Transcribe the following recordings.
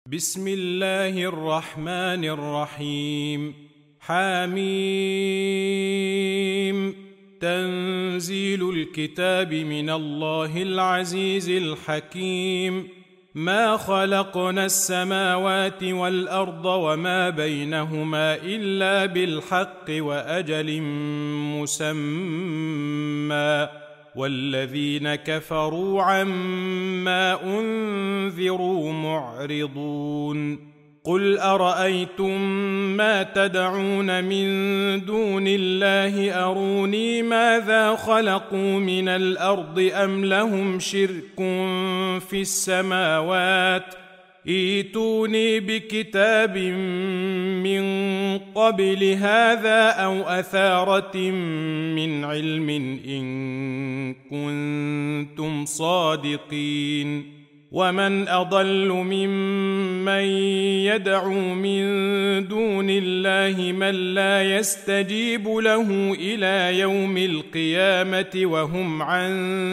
بسم الله الرحمن الرحيم. حميم. تنزيل الكتاب من الله العزيز الحكيم. ما خلقنا السماوات والأرض وما بينهما إلا بالحق وأجل مسمى، والذين كفروا عما أنذروا معرضون. قل أرأيتم ما تدعون من دون الله أروني ماذا خلقوا من الأرض أم لهم شرك في السماوات؟ ائتوني بكتاب من قبل هذا أو أثارة من علم إن كنتم صادقين. ومن أضل ممن يدعو من دون الله من لا يستجيب له إلى يوم القيامة وهم عن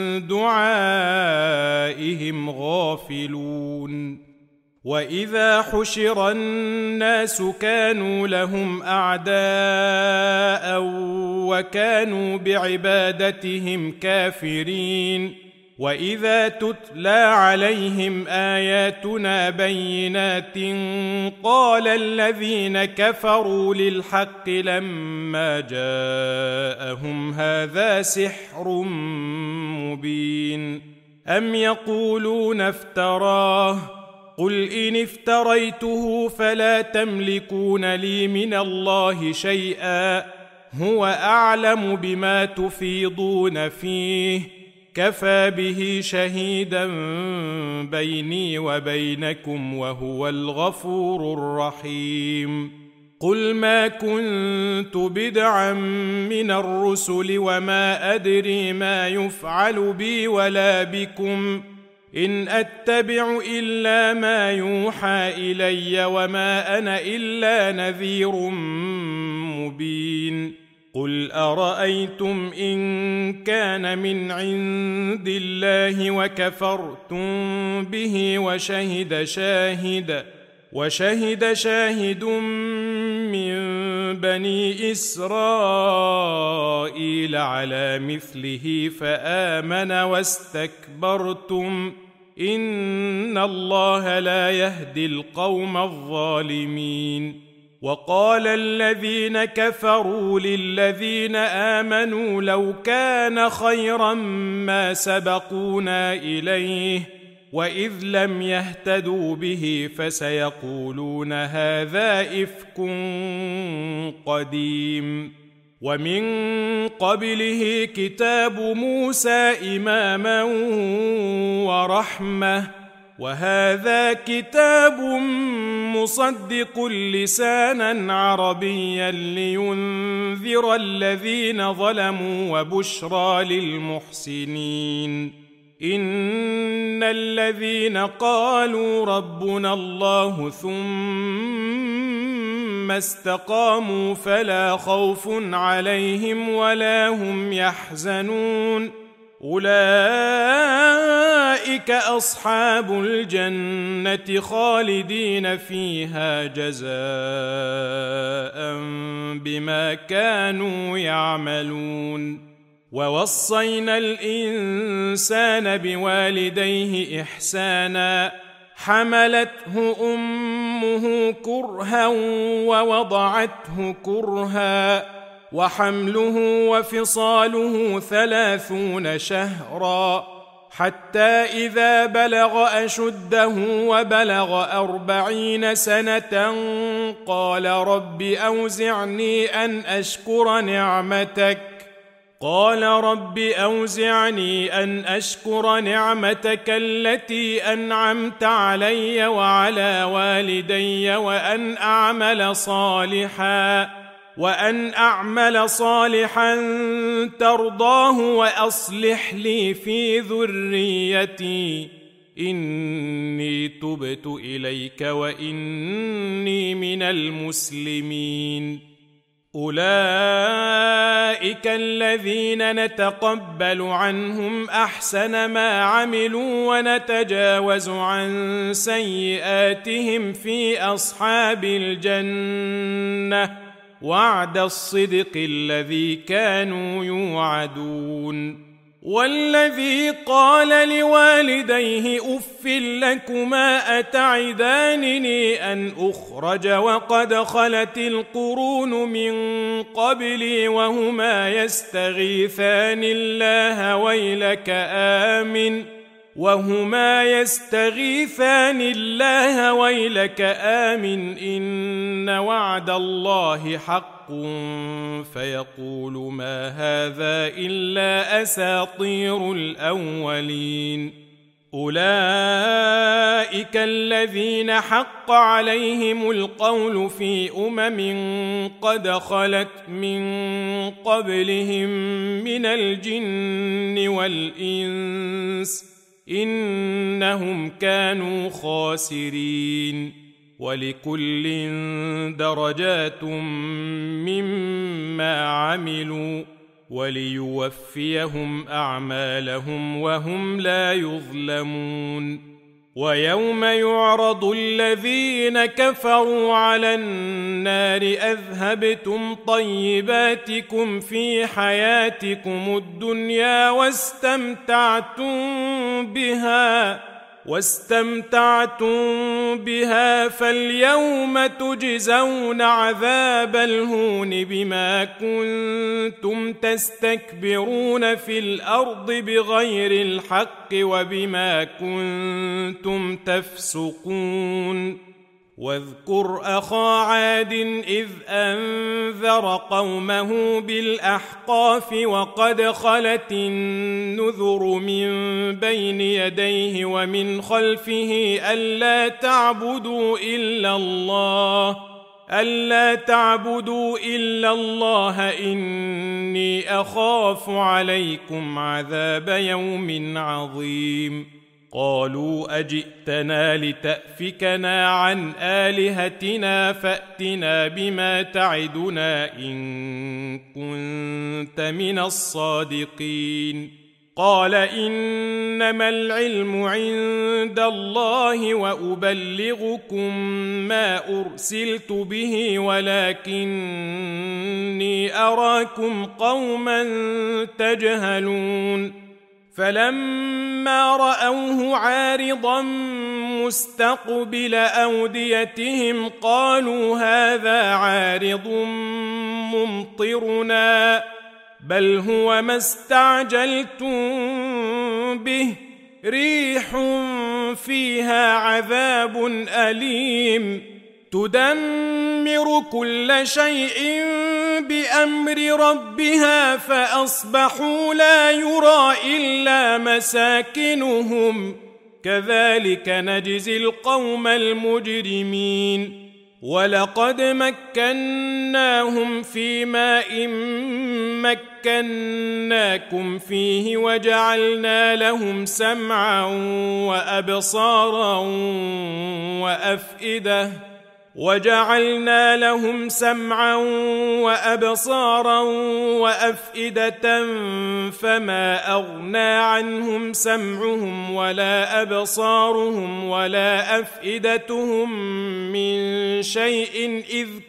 دعائهم غافلون. وإذا حشر الناس كانوا لهم أعداء وكانوا بعبادتهم كافرين. وإذا تتلى عليهم آياتنا بينات قال الذين كفروا للحق لما جاءهم هذا سحر مبين. أم يقولون افتراه؟ قل إن افتريته فلا تملكون لي من الله شيئا، هو أعلم بما تفيضون فيه، كفى به شهيدا بيني وبينكم وهو الغفور الرحيم. قل ما كنت بدعا من الرسل وما أدري ما يفعل بي ولا بكم، إن أتبع إلا ما يوحى إلي وما أنا إلا نذير مبين. قل أرأيتم إن كان من عند الله وكفرتم به وشهد شاهد من بني إسرائيل على مثله فآمن واستكبرتم، إن الله لا يهدي القوم الظالمين. وقال الذين كفروا للذين آمنوا لو كان خيرا ما سبقونا إليه، وإذ لم يهتدوا به فسيقولون هذا إفك قديم. ومن قبله كتاب موسى إماما ورحمة، وهذا كتاب مصدق لسانا عربيا لينذر الذين ظلموا وبشرى للمحسنين. إن الذين قالوا ربنا الله ثم استقاموا فلا خوف عليهم ولا هم يحزنون، أولئك أصحاب الجنة خالدين فيها جزاء بما كانوا يعملون. ووصينا الإنسان بوالديه إحسانا، حملته أمه كرها ووضعته كرها، وحمله وفصاله 30 شهرا، حتى إذا بلغ أشده وبلغ 40 سنة قال رب أوزعني أن أشكر نعمتك التي أنعمت علي وعلى والدي وأن أعمل صالحا ترضاه وأصلح لي في ذريتي إني تبت إليك وإني من المسلمين. أولئك الذين نتقبل عنهم أحسن ما عملوا ونتجاوز عن سيئاتهم في أصحاب الجنة وعد الصدق الذي كانوا يوعدون. والذي قال لوالديه أف لكما أتعدانني أن أخرج وقد خلت القرون من قبلي وهما يستغيثان الله ويلك آمن إن وعد الله حق فيقول ما هذا إلا أساطير الأولين. أولئك الذين حق عليهم القول في قد خلت من قبلهم من الجن والإنس إنهم كانوا خاسرين. ولكل درجات مما عملوا وليوفيهم أعمالهم وهم لا يظلمون. ويوم يعرض الذين كفروا على النار أذهبتم طيباتكم في حياتكم الدنيا واستمتعتم بها فاليوم تجزون عذاب الهون بما كنتم تستكبرون في الأرض بغير الحق وبما كنتم تفسقون. واذكر أخا عاد إذ أنذر قومه بالأحقاف وقد خلت النذر من بين يديه ومن خلفه ألا تعبدوا إلا الله إني أخاف عليكم عذاب يوم عظيم. قالوا أجئتنا لتأفكنا عن آلهتنا فأتنا بما تعدنا إن كنت من الصادقين. قال إنما العلم عند الله وأبلغكم ما أرسلت به ولكني أراكم قوما تجهلون. فلما رأوه عارضا مستقبل أوديتهم قالوا هذا عارض ممطرنا بل هو ما استعجلتم به ريح فيها عذاب أليم تدمر كل شيء بأمر ربها فأصبحوا لا يرى إلا مساكنهم كذلك نجزي القوم المجرمين. ولقد مكناهم في ماء مكناكم فيه وجعلنا لهم سمعا وأبصارا وأفئدة فما أغنى عنهم سمعهم ولا أبصارهم ولا أفئدتهم من شيء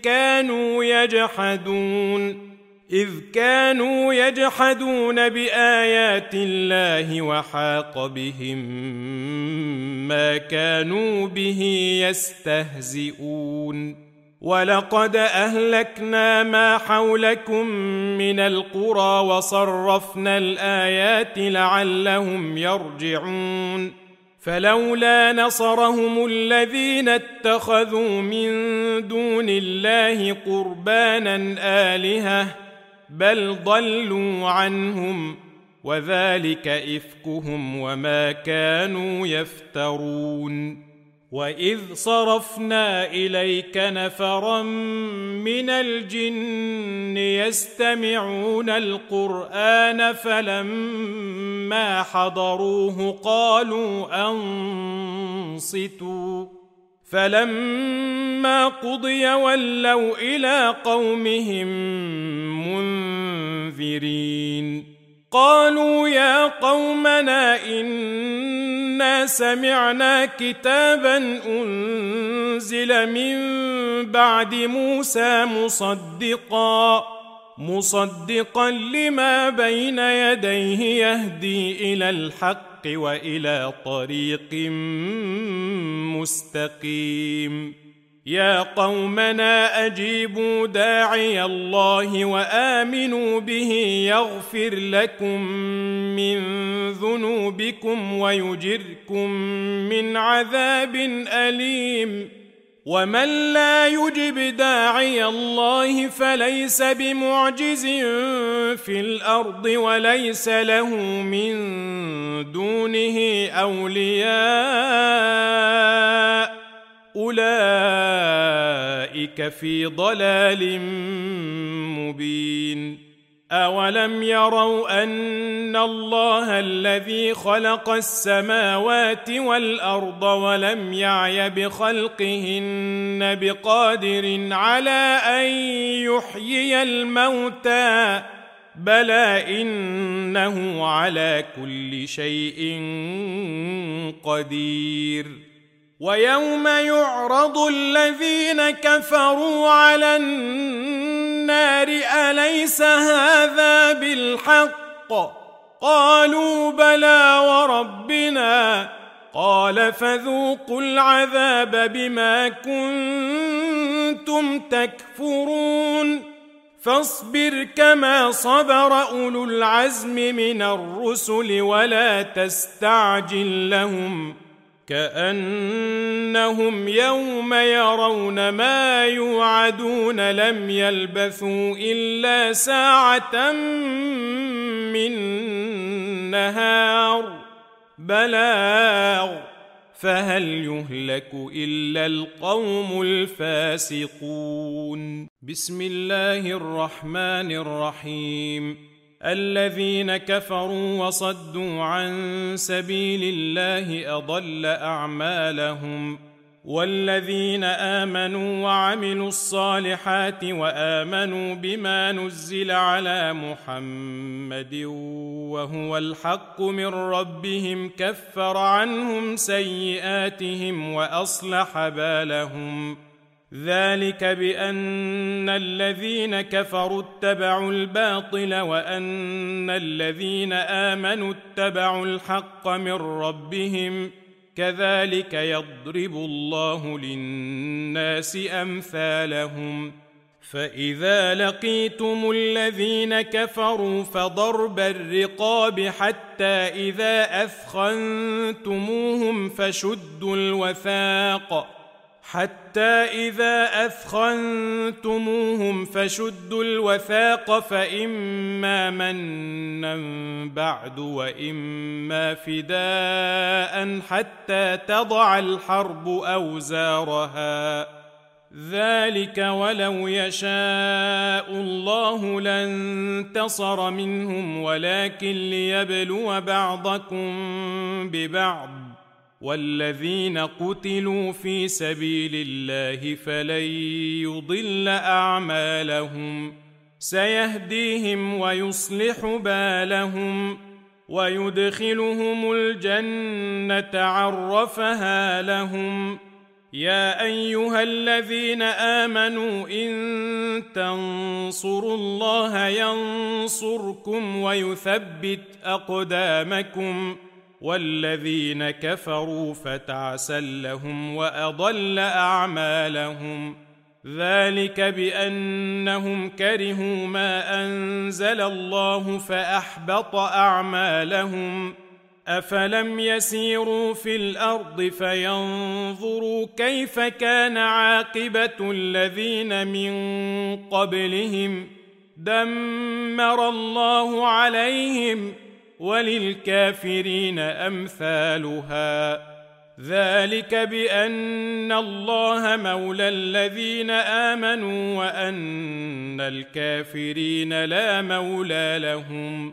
إذ كانوا يجحدون بآيات الله وحاق بهم ما كانوا به يستهزئون. ولقد أهلكنا ما حولكم من القرى وصرفنا الآيات لعلهم يرجعون. فلولا نصرهم الذين اتخذوا من دون الله قربانا آلهة بل ضلوا عنهم وذلك إفكهم وما كانوا يفترون. وإذ صرفنا إليك نفرا من الجن يستمعون القرآن فلما حضروه قالوا أنصتوا فلما قضي ولوا إلى قومهم منذرين قالوا يا قومنا إنا سمعنا كتابا أنزل من بعد موسى مصدقا لما بين يديه يهدي إلى الحق وإلى طريق مستقيم يا قومنا أجيبوا داعي الله وآمنوا به يغفر لكم من ذنوبكم ويجركم من عذاب أليم ومن لا يجب داعي الله فليس بمعجز في الأرض وليس له من دونه أولياء أولئك في ضلال مبين أولم يروا أن الله الذي خلق السماوات والأرض ولم يعي بخلقهن بقادر على أن يحيي الموتى بلى إنه على كل شيء قدير ويوم يعرض الذين كفروا على النار أليس هذا بالحق قالوا بلى وربنا قال فذوقوا العذاب بما كنتم تكفرون فاصبر كما صبر أولو العزم من الرسل ولا تستعجل لهم كأنهم يوم يرون ما يوعدون لم يلبثوا إلا ساعة من نهار بلاغ فهل يهلك إلا القوم الفاسقون بسم الله الرحمن الرحيم الذين كفروا وصدوا عن سبيل الله أضل أعمالهم والذين آمنوا وعملوا الصالحات وآمنوا بما نزل على محمد وهو الحق من ربهم كفر عنهم سيئاتهم وأصلح بالهم ذلك بأن الذين كفروا اتبعوا الباطل وأن الذين آمنوا اتبعوا الحق من ربهم كذلك يضرب الله للناس أمثالهم فإذا لقيتم الذين كفروا فضرب الرقاب حتى إذا أثخنتموهم فشدوا الوثاق فإما منا بعد وإما فداء حتى تضع الحرب أوزارها ذلك ولو يشاء الله لانتصر منهم ولكن ليبلو بعضكم ببعض والذين قتلوا في سبيل الله فلن يضل أعمالهم سيهديهم ويصلح بالهم ويدخلهم الجنة عرفها لهم يا أيها الذين آمنوا إن تنصروا الله ينصركم ويثبت أقدامكم والذين كفروا فتعسا لهم وأضل أعمالهم ذلك بأنهم كرهوا ما أنزل الله فأحبط أعمالهم أفلم يسيروا في الأرض فينظروا كيف كان عاقبة الذين من قبلهم دمر الله عليهم وللكافرين أمثالها ذلك بأن الله مولى الذين آمنوا وأن الكافرين لا مولى لهم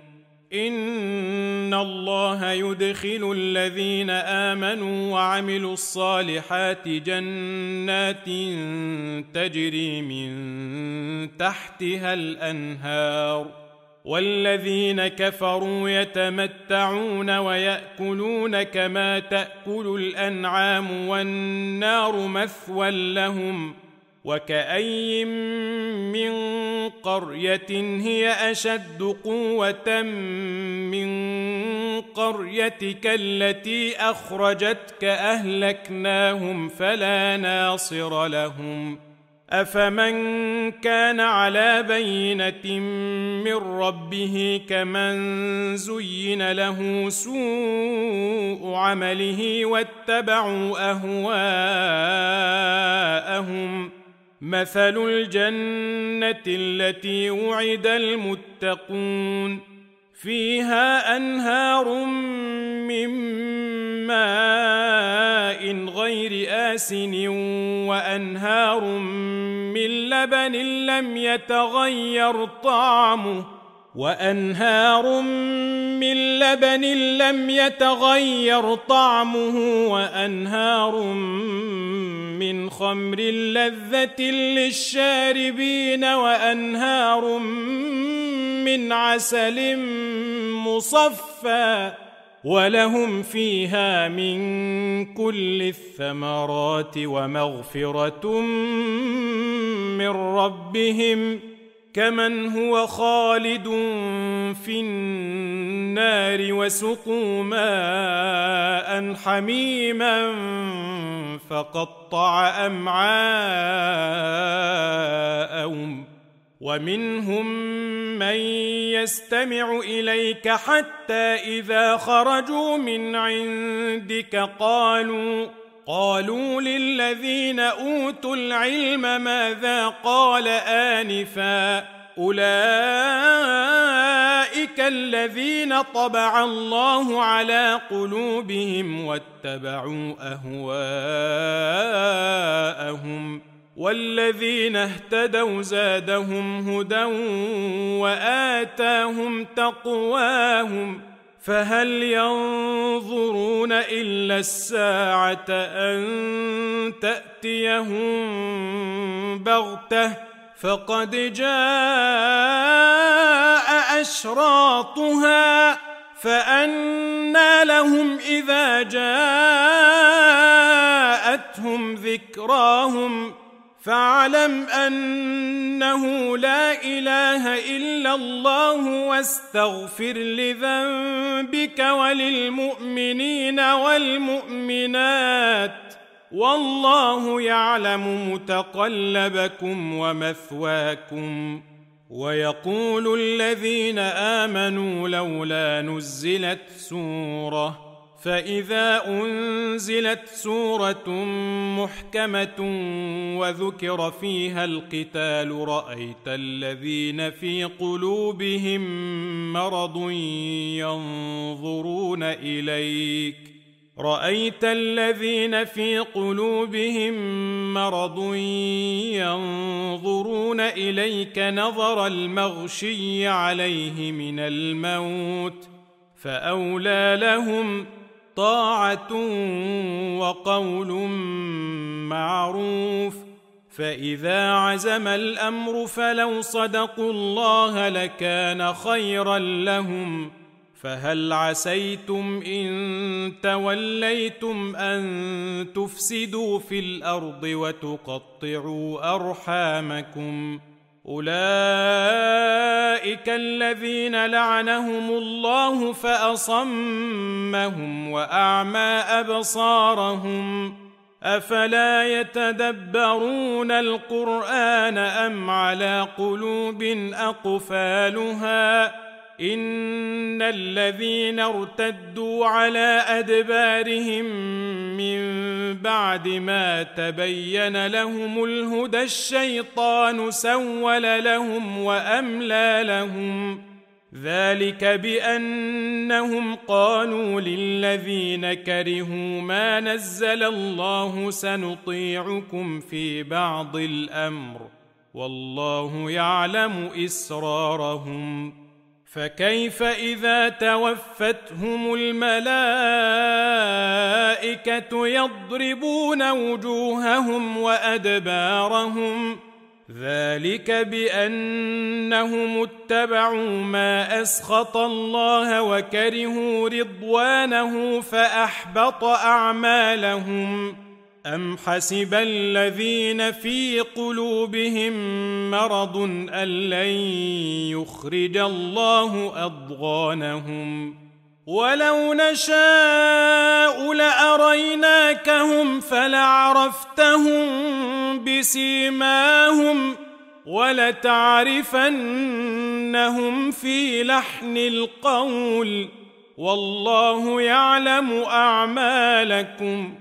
إن الله يدخل الذين آمنوا وعملوا الصالحات جنات تجري من تحتها الأنهار، والذين كفروا يتمتعون ويأكلون كما تأكل الأنعام والنار مثوى لهم. وكأي من قرية هي أشد قوة من قريتك التي أخرجتك أهلكناهم فلا ناصر لهم. أفمن كان على بينة من ربه كمن زين له سوء عمله واتبعوا أهواءهم. مثل الجنة التي وعد المتقون فيها أنهار من ماء غير آسن وأنهار من لبن لم يتغير طعمه وأنهار من خمر لذة للشاربين وأنهار من عسل مصفى ولهم فيها من كل الثمرات ومغفرة من ربهم كمن هو خالد في النار وسقوا ماء حميما فقطع أمعاءهم. ومنهم من يستمع إليك حتى إذا خرجوا من عندك قالوا للذين أوتوا العلم ماذا قال آنفا أولئك الذين طبع الله على قلوبهم واتبعوا أهواءهم والذين اهتدوا زادهم هدى وآتاهم تقواهم فهل ينظرون إلا الساعة أن تأتيهم بغتة فقد جاء أشراطها فأنى لهم إذا جاءتهم ذكراهم فاعلم أنه لا إله إلا الله واستغفر لذنبك وللمؤمنين والمؤمنات والله يعلم متقلبكم ومثواكم. ويقول الذين آمنوا لولا نزلت سورة فإذا أنزلت سورة محكمة وذكر فيها القتال رأيت الذين في قلوبهم مرض ينظرون إليك نظر المغشي عليه من الموت فأولى لهم طاعة وقول معروف. فإذا عزم الأمر فلو صدقوا الله لكان خيرا لهم. فهل عسيتم إن توليتم أن تفسدوا في الأرض وتقطعوا أرحامكم أولئك الذين لعنهم الله فأصمهم وأعمى أبصارهم أفلا يتدبرون القرآن أم على قلوب أقفالها إن الذين ارتدوا على أدبارهم من بعد ما تبين لهم الهدى الشيطان سول لهم وأملى لهم ذلك بأنهم قالوا للذين كرهوا ما نزل الله سنطيعكم في بعض الأمر والله يعلم إسرارهم فكيف إذا توفتهم الملائكة يضربون وجوههم وأدبارهم ذلك بأنهم اتبعوا ما أسخط الله وكرهوا رضوانه فأحبط أعمالهم أم حسب الذين في قلوبهم مرض أن لن يخرج الله أضغانهم ولو نشاء لأريناكهم فلعرفتهم بسيماهم ولتعرفنهم في لحن القول والله يعلم أعمالكم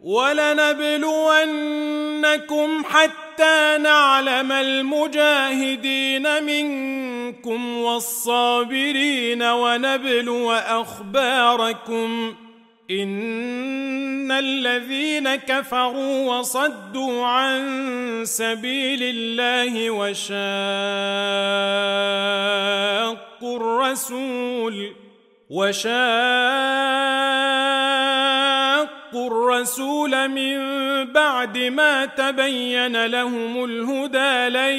ولنبلونكم حتى نعلم المجاهدين منكم والصابرين ونبلو أخباركم إن الذين كفروا وصدوا عن سبيل الله وشاقوا الرسول من بعد ما تبين لهم الهدى لن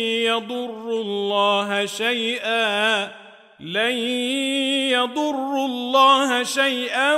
يضروا الله شيئا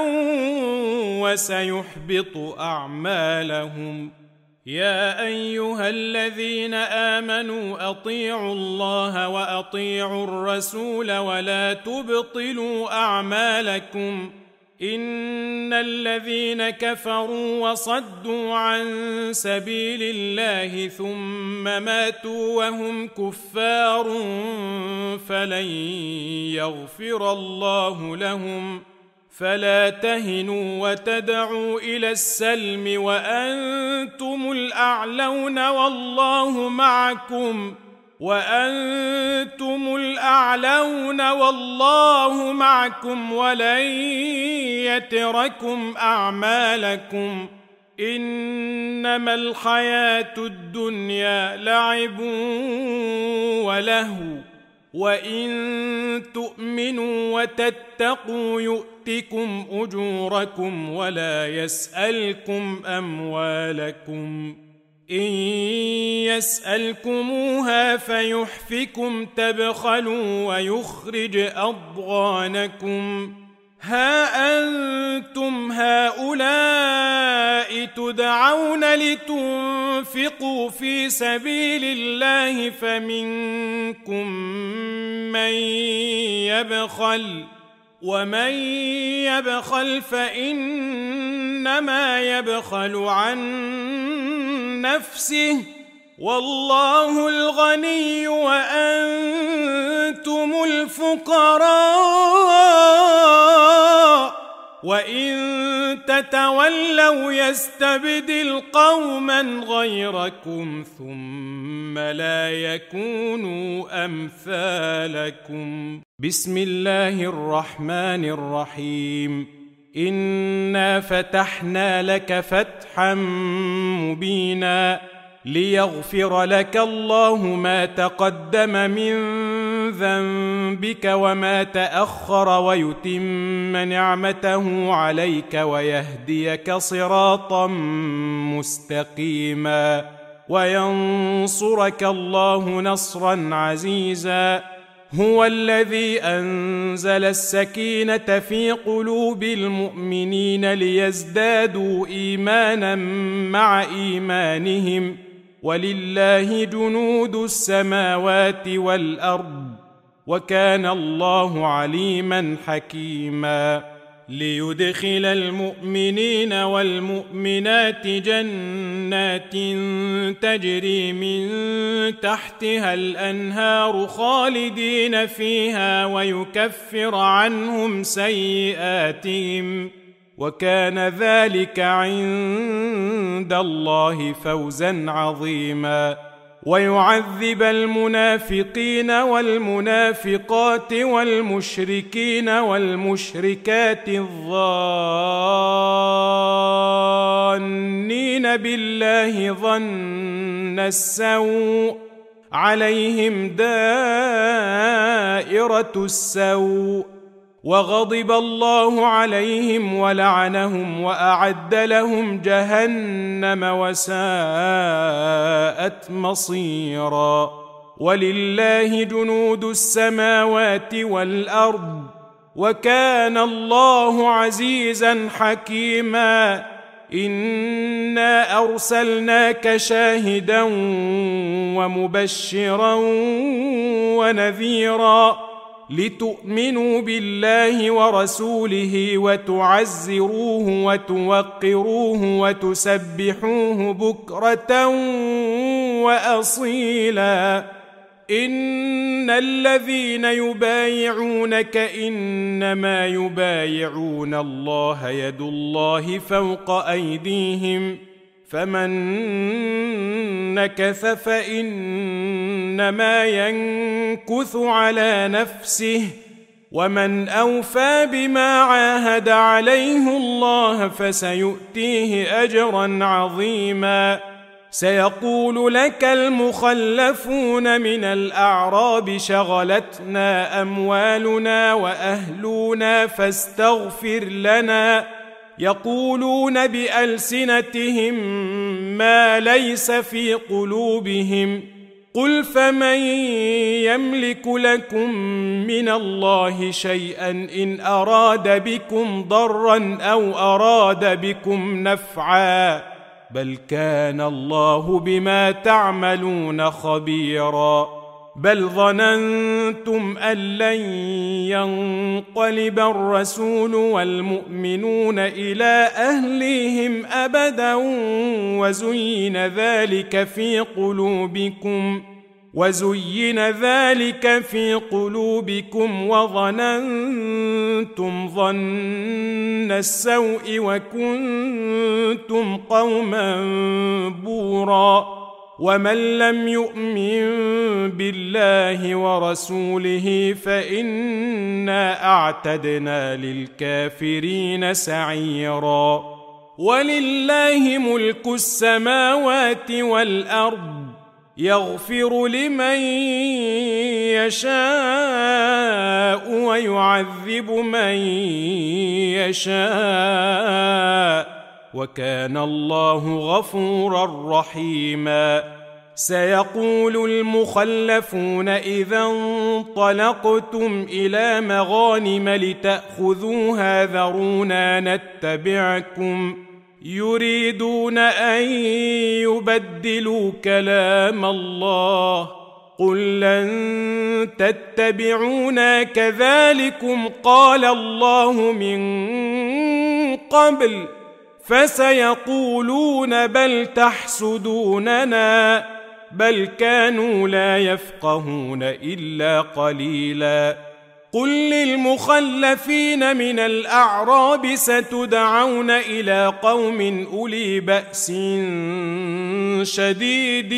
وسيحبط أعمالهم يا أيها الذين آمنوا أطيعوا الله وأطيعوا الرسول ولا تبطلوا أعمالكم إن الذين كفروا وصدوا عن سبيل الله ثم ماتوا وهم كفار فلن يغفر الله لهم فلا تهنوا وتدعوا إلى السلم وأنتم الأعلون والله معكم ولن يتركم أعمالكم إنما الحياة الدنيا لعب ولهو وإن تؤمنوا وتتقوا يؤتكم أجوركم ولا يسألكم أموالكم إن يسألكموها فيحفكم تبخلوا ويخرج أضغانكم ها أنتم هؤلاء تدعون لتنفقوا في سبيل الله فمنكم من يبخل ومن يبخل فإنما يبخل عن نفسه والله الغني وأنتم الفقراء وإن تتولوا يستبدل قوما غيركم ثم لا يكونوا أمثالكم بسم الله الرحمن الرحيم إنا فتحنا لك فتحا مبينا ليغفر لك الله ما تقدم من ذنبك وما تأخر ويتم نعمته عليك ويهديك صراطا مستقيما وينصرك الله نصرا عزيزا هو الذي أنزل السكينة في قلوب المؤمنين ليزدادوا إيمانا مع إيمانهم ولله جنود السماوات والأرض وكان الله عليما حكيما ليدخل المؤمنين والمؤمنات جنات تجري من تحتها الأنهار خالدين فيها ويكفر عنهم سيئاتهم وكان ذلك عند الله فوزا عظيما ويعذب المنافقين والمنافقات والمشركين والمشركات الظانين بالله ظن السوء عليهم دائرة السوء وغضب الله عليهم ولعنهم وأعد لهم جهنم وساءت مصيرا ولله جنود السماوات والأرض وكان الله عزيزا حكيما إنا أرسلناك شاهدا ومبشرا ونذيرا لتؤمنوا بالله ورسوله وتعزروه وتوقروه وتسبحوه بكرة وأصيلا إن الذين يبايعونك إنما يبايعون الله يد الله فوق أيديهم فمن نكث فإنما ينكث على نفسه ومن أوفى بما عاهد عليه الله فسيؤتيه أجرا عظيما سيقول لك المخلفون من الأعراب شغلتنا أموالنا وأهلنا فاستغفر لنا يقولون بألسنتهم ما ليس في قلوبهم قل فمن يملك لكم من الله شيئا إن أراد بكم ضرا أو أراد بكم نفعا بل كان الله بما تعملون خبيرا بل ظننتم أن لن ينقلب الرسول والمؤمنون إلى أهليهم أبدا وزين ذلك في قلوبكم وظننتم ظن السوء وكنتم قوما بورا ومن لم يؤمن بالله ورسوله فإنا أعتدنا للكافرين سعيرا ولله ملك السماوات والأرض يغفر لمن يشاء ويعذب من يشاء وكان الله غفورا رحيما سيقول المخلفون إذا انطلقتم إلى مغانم لتأخذوها ذرونا نتبعكم يريدون أن يبدلوا كلام الله قل لن تتبعونا كذلكم قال الله من قبل فسيقولون بل تحسدوننا بل كانوا لا يفقهون إلا قليلا قل للمخلفين من الأعراب ستدعون إلى قوم أولي بأس شديد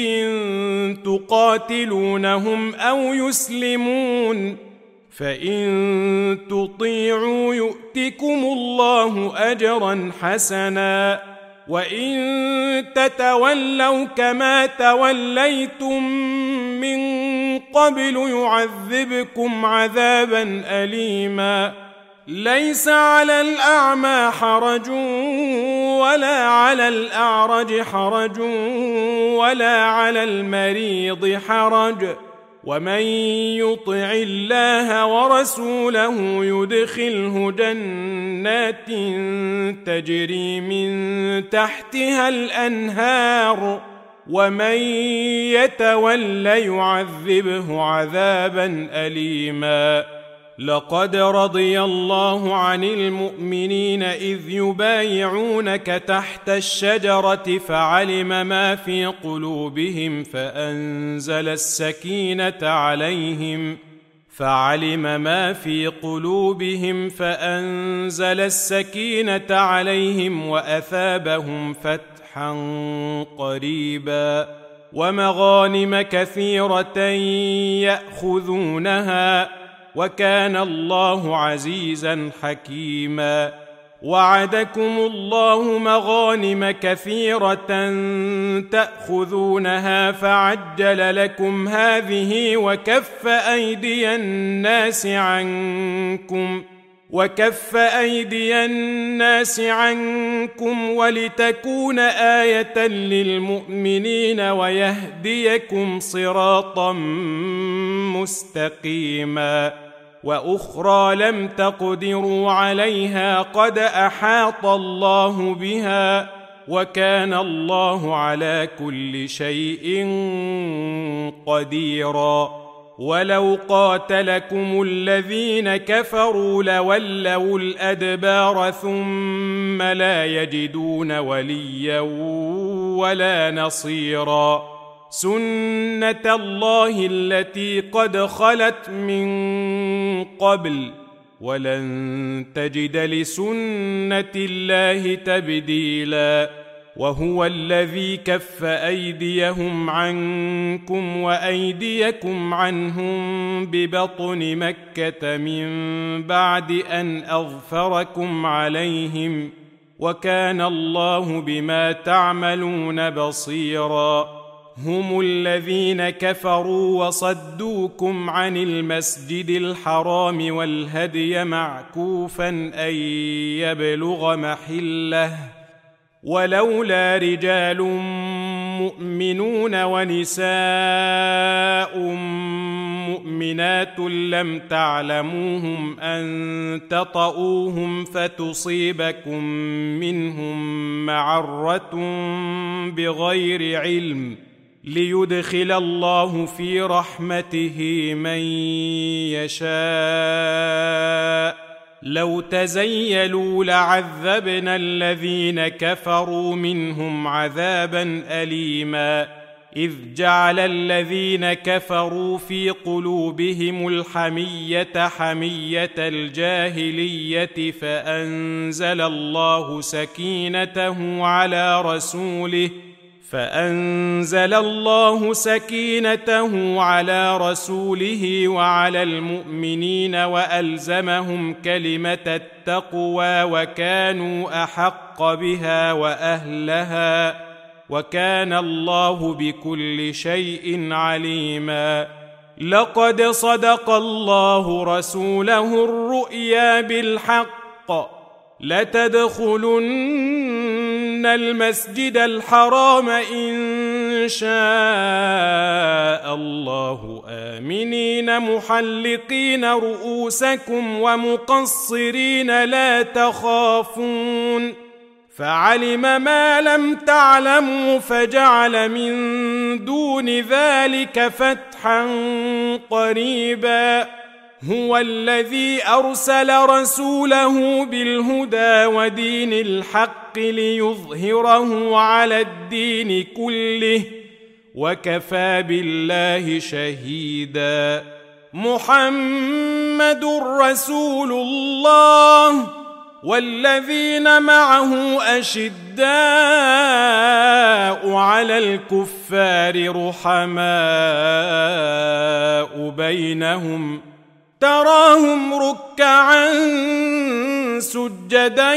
تقاتلونهم أو يسلمون فإن تطيعوا يؤتكم الله أجرا حسنا وإن تتولوا كما توليتم من قبل يعذبكم عذابا أليما ليس على الأعمى حرج ولا على الأعرج حرج ولا على المريض حرج ومن يطع الله ورسوله يدخله جنات تجري من تحتها الأنهار ومن يتول يعذبه عذابا أليما لقد رضي الله عن المؤمنين إذ يبايعونك تحت الشجرة فعلم ما في قلوبهم فأنزل السكينة عليهم وأثابهم فتحا قريبا ومغانم كثيرة يأخذونها وكان الله عزيزا حكيما وعدكم الله مغانم كثيرة تأخذونها فعجل لكم هذه وكف أيدي الناس عنكم ولتكون آية للمؤمنين ويهديكم صراطا مستقيما وأخرى لم تقدروا عليها قد أحاط الله بها وكان الله على كل شيء قديرا ولو قاتلكم الذين كفروا لولوا الأدبار ثم لا يجدون وليا ولا نصيرا سنة الله التي قد خلت من قبل ولن تجد لسنة الله تبديلا وهو الذي كف أيديهم عنكم وأيديكم عنهم ببطن مكة من بعد أن أظفركم عليهم وكان الله بما تعملون بصيرا هم الذين كفروا وصدوكم عن المسجد الحرام والهدي معكوفا أن يبلغ محله ولولا رجال مؤمنون ونساء مؤمنات لم تعلموهم أن تطؤوهم فتصيبكم منهم معرة بغير علم ليدخل الله في رحمته من يشاء لو تزيلوا لعذبنا الذين كفروا منهم عذابا أليما إذ جعل الذين كفروا في قلوبهم الحمية حمية الجاهلية فأنزل الله سكينته على رسوله وعلى المؤمنين وألزمهم كلمة التقوى وكانوا أحق بها وأهلها وكان الله بكل شيء عليما لقد صدق الله رسوله الرؤيا بالحق لتدخلن المسجد الحرام إن شاء الله آمنين محلقين رؤوسكم ومقصرين لا تخافون فعلم ما لم تعلموا فجعل من دون ذلك فتحا قريبا هو الذي أرسل رسوله بالهدى ودين الحق ليظهره على الدين كله وكفى بالله شهيدا محمد رسول الله والذين معه أشداء على الكفار رحماء بينهم تراهم ركعا سجدا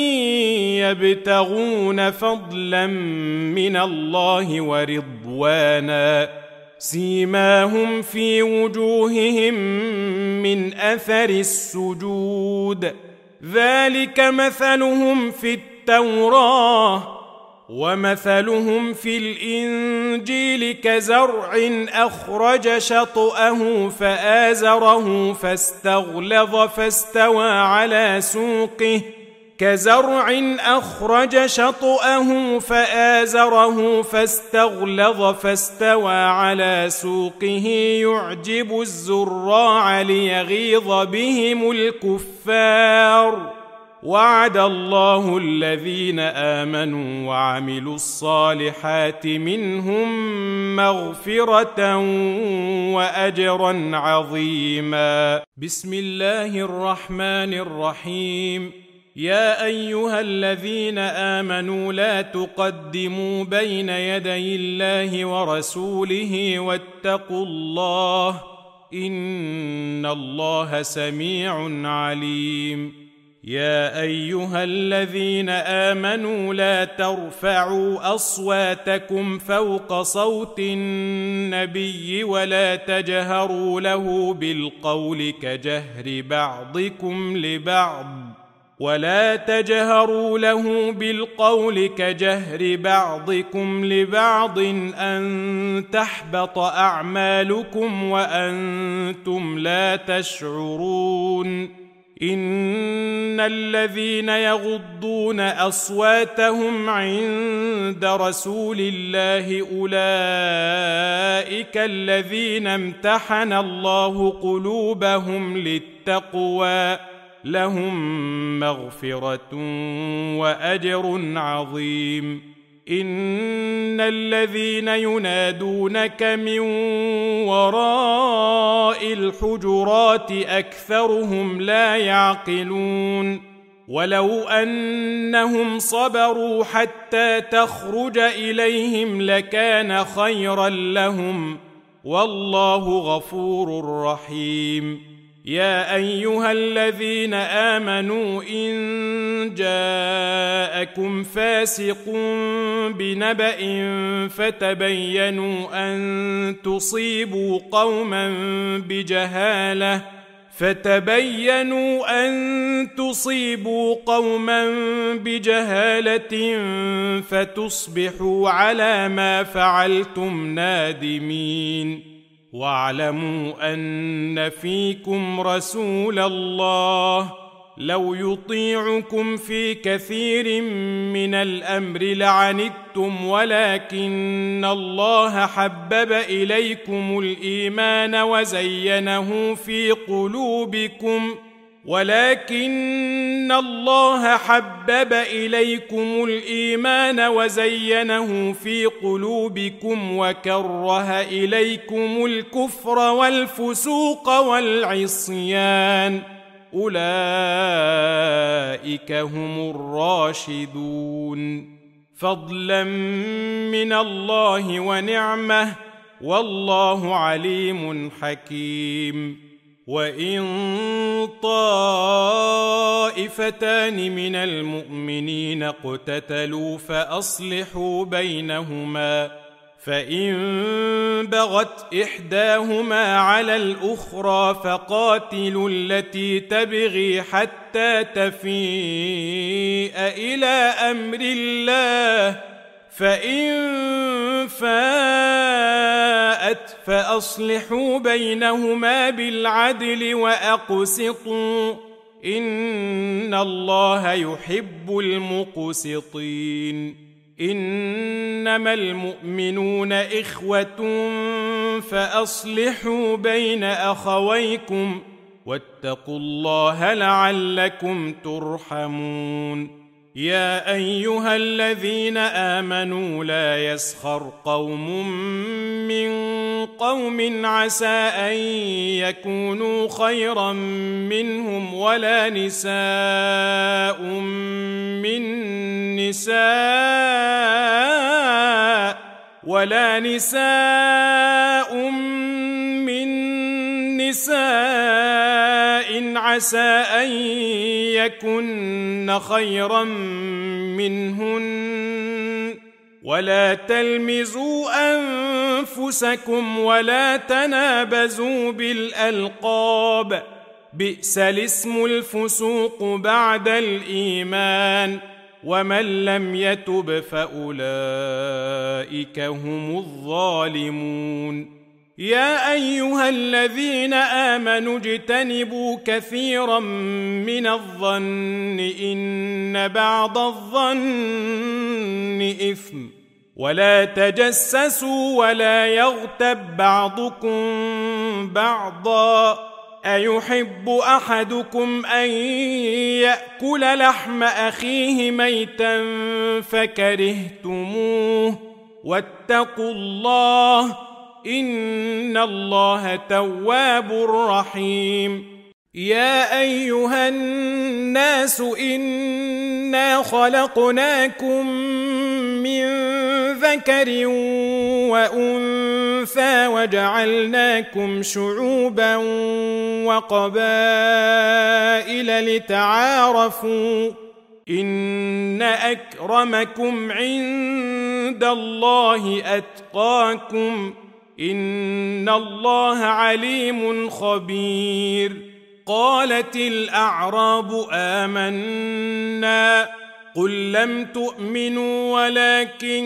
يبتغون فضلا من الله ورضوانا سيماهم في وجوههم من أثر السجود ذلك مثلهم في التوراة ومثلهم في الإنجيل كزرع أخرج شطأه فآزره فاستغلظ فاستوى على سوقه يعجب الزراع ليغيظ بهم الكفار وعد الله الذين آمنوا وعملوا الصالحات منهم مغفرة وأجرا عظيما بسم الله الرحمن الرحيم يا أيها الذين آمنوا لا تقدموا بين يدي الله ورسوله واتقوا الله إن الله سميع عليم يا أيها الذين آمنوا لا ترفعوا أصواتكم فوق صوت النبي ولا تجهروا له بالقول كجهر بعضكم لبعض أن تحبط أعمالكم وأنتم لا تشعرون إن الذين يغضون أصواتهم عند رسول الله أولئك الذين امتحن الله قلوبهم للتقوى لهم مغفرة وأجر عظيم إن الذين ينادونك من وراء الحجرات أكثرهم لا يعقلون ولو أنهم صبروا حتى تخرج إليهم لكان خيرا لهم والله غفور رحيم يا أيها الذين آمنوا إن جاءكم فاسق بنبأ فتبينوا أن تصيبوا قوما بجهالة فتصبحوا على ما فعلتم نادمين واعلموا أن فيكم رسول الله لو يطيعكم في كثير من الأمر لعنتم ولكن الله حبب إليكم الإيمان وزينه في قلوبكم وكره إليكم الكفر والفسوق والعصيان أولئك هم الراشدون فضلا من الله ونعمة والله عليم حكيم وإن طائفتان من المؤمنين اقتتلوا فأصلحوا بينهما فإن بغت إحداهما على الأخرى فقاتلوا التي تبغي حتى تفيء إلى أمر الله فإن فاءت فأصلحوا بينهما بالعدل وأقسطوا إن الله يحب المقسطين إنما المؤمنون إخوة فأصلحوا بين أخويكم واتقوا الله لعلكم ترحمون يا أيها الذين آمنوا لا يسخر قوم من قوم عسى أن يكونوا خيرا منهم ولا نساء من نساء عسى أن يكن خيرا منهن ولا تلمزوا أنفسكم ولا تنابزوا بالألقاب بئس الاسم الفسوق بعد الإيمان ومن لم يتب فأولئك هم الظالمون يا أيها الذين آمنوا اجتنبوا كثيرا من الظن إن بعض الظن إثم ولا تجسسوا ولا يغتب بعضكم بعضا أيحب أحدكم أن يأكل لحم أخيه ميتا فكرهتموه واتقوا الله إن الله تواب رحيم يا أيها الناس إنا خلقناكم من ذكر وأنثى وجعلناكم شعوبا وقبائل لتعارفوا إن أكرمكم عند الله أتقاكم إن الله عليم خبير. قالت الأعراب آمنا قل لم تؤمنوا ولكن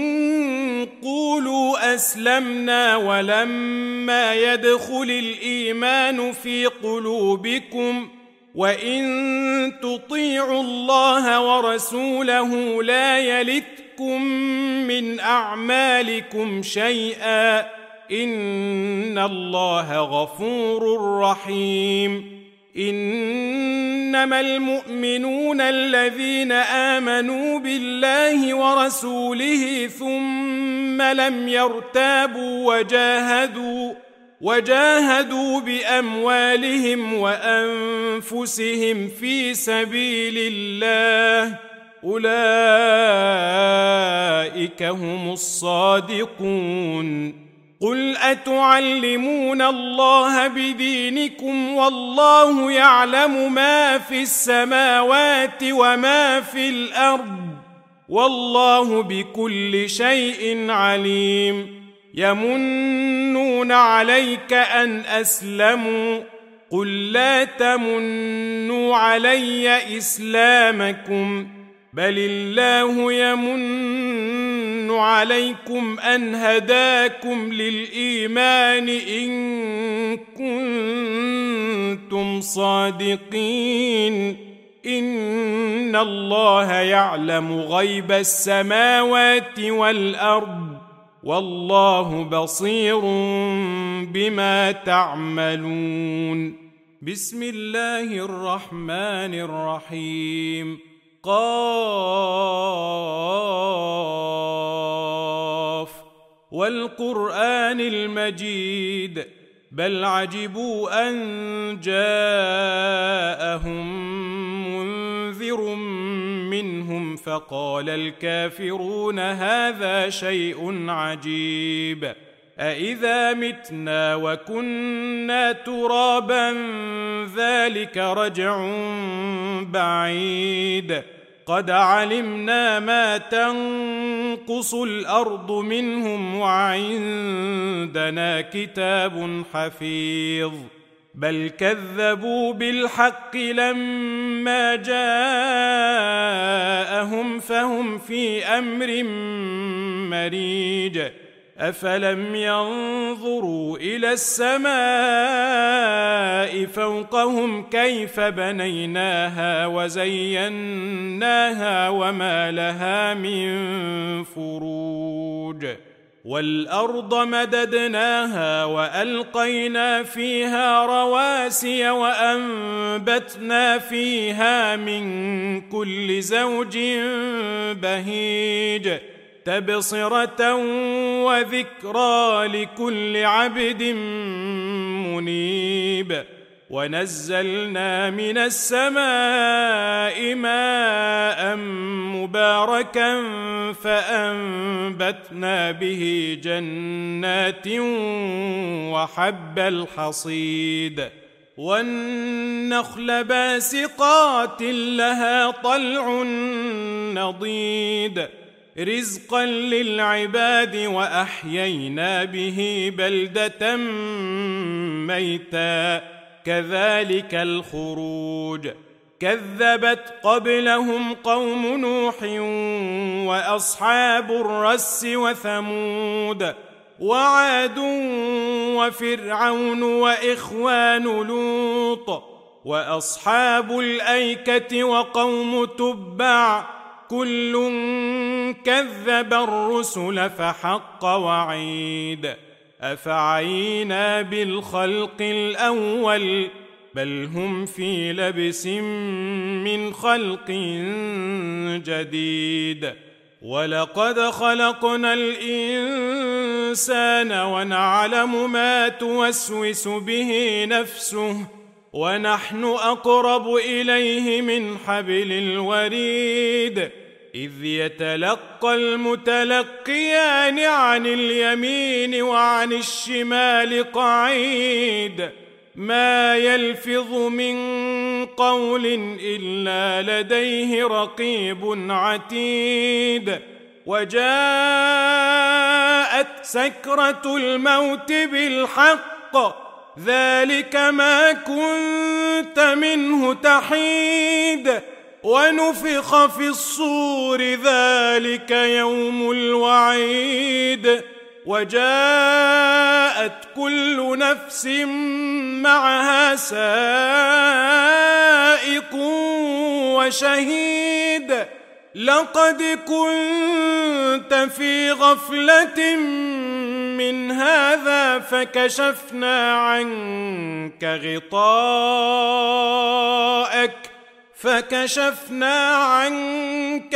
قولوا أسلمنا ولما يدخل الإيمان في قلوبكم وإن تطيعوا الله ورسوله لا يلتكم من أعمالكم شيئا إن الله غفور رحيم. إنما المؤمنون الذين آمنوا بالله ورسوله ثم لم يرتابوا وجاهدوا بأموالهم وأنفسهم في سبيل الله أولئك هم الصادقون. قل أتعلمون الله بدينكم والله يعلم ما في السماوات وما في الأرض والله بكل شيء عليم. يمنون عليك أن أسلموا قل لا تمنوا علي إسلامكم بل الله يمن عليكم أن هداكم للإيمان إن كنتم صادقين. إن الله يعلم غيب السماوات والأرض والله بصير بما تعملون. بسم الله الرحمن الرحيم. قاف والقرآن المجيد بل عجبوا أن جاءهم منذر منهم فقال الكافرون هذا شيء عجيب أإذا متنا وكنا ترابا ذلك رجع بعيد قد علمنا ما تنقص الأرض منهم وعندنا كتاب حفيظ بل كذبوا بالحق لما جاءهم فهم في أمر مريج أفلم ينظروا إلى السماء فوقهم كيف بنيناها وزيناها وما لها من فروج والأرض مددناها وألقينا فيها رواسي وأنبتنا فيها من كل زوج بهيج تبصرة وذكرى لكل عبد منيب ونزلنا من السماء ماء مباركا فأنبتنا به جنات وحب الحصيد والنخل باسقات لها طلع نضيد رزقا للعباد وأحيينا به بلدة ميتا كذلك الخروج كذبت قبلهم قوم نوح وأصحاب الرس وثمود وعاد وفرعون وإخوان لوط وأصحاب الأيكة وقوم تبع كل كذب الرسل فحق وعيد أفعينا بالخلق الأول بل هم في لبس من خلق جديد ولقد خلقنا الإنسان ونعلم ما توسوس به نفسه ونحن أقرب إليه من حبل الوريد إذ يتلقى المتلقيان عن اليمين وعن الشمال قعيد ما يلفظ من قول إلا لديه رقيب عتيد وجاءت سكرة الموت بالحق ذلك ما كنت منه تحيد ونفخ في الصور ذلك يوم الوعيد وجاءت كل نفس معها سائق وشهيد لقد كنت في غفلة من هذا فكشفنا عنك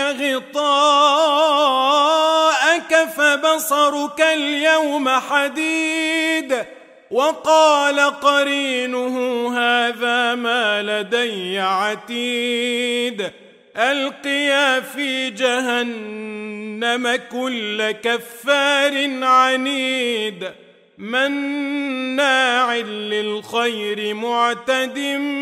غطاءك فبصرك اليوم حديد وقال قرينه هذا ما لدي عتيد ألقيا في جهنم كل كفار عنيد مناع للخير معتد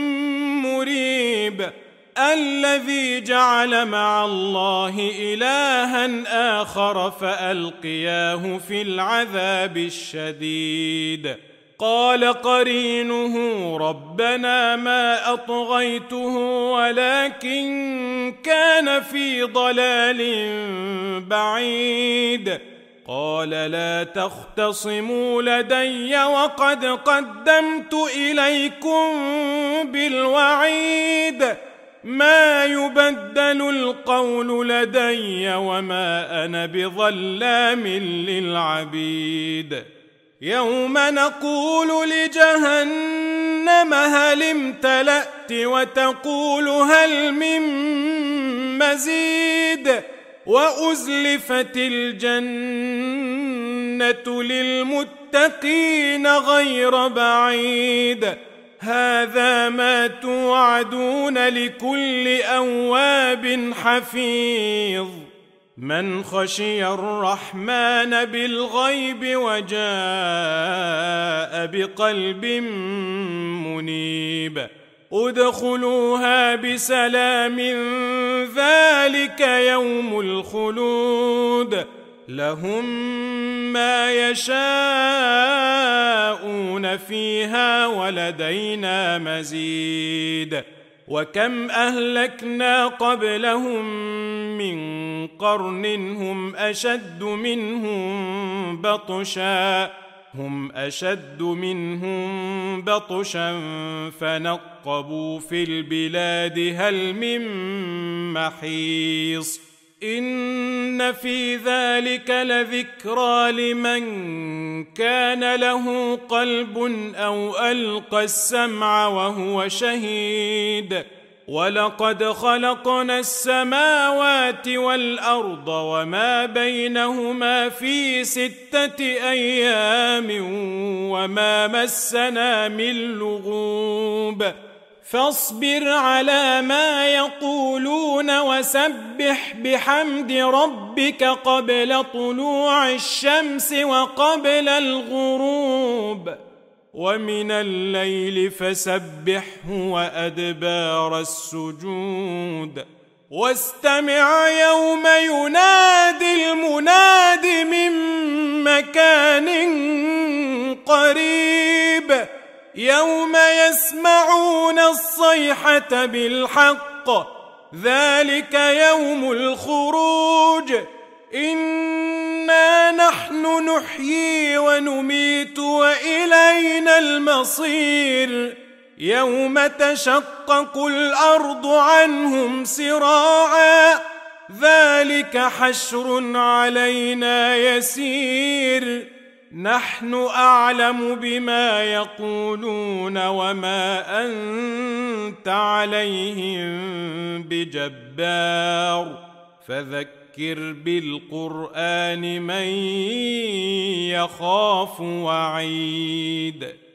مريب الذي جعل مع الله إلها آخر فألقياه في العذاب الشديد قال قرينه ربنا ما أطغيته ولكن كان في ضلال بعيد قال لا تختصموا لدي وقد قدمت إليكم بالوعيد ما يبدل القول لدي وما أنا بظلام للعبيد يوم نقول لجهنم هل امتلأت وتقول هل من مزيد وأزلفت الجنة للمتقين غير بعيد هذا ما توعدون لكل أواب حفيظ من خشي الرحمن بالغيب وجاء بقلب منيب ادخلوها بسلام ذلك يوم الخلود لهم ما يشاءون فيها ولدينا مزيد وكم أهلكنا قبلهم من قرن هم أشد منهم بطشا فنقبوا في البلاد هل من محيص إن في ذلك لذكرى لمن كان له قلب أو ألقى السمع وهو شهيد ولقد خلقنا السماوات والأرض وما بينهما في 6 أيام وما مسنا من لغوب فاصبر على ما يقولون وسبح بحمد ربك قبل طلوع الشمس وقبل الغروب ومن الليل فسبحه وأدبار السجود واستمع يوم ينادي المناد من مكان قريب يوم يسمعون الصيحة بالحق ذلك يوم الخروج إنا نحن نحيي ونميت وإلينا المصير يوم تشقق الأرض عنهم سراعا ذلك حشر علينا يسير نحن أعلم بما يقولون وما أنت عليهم بجبار فذكر بالقرآن من يخاف وعيد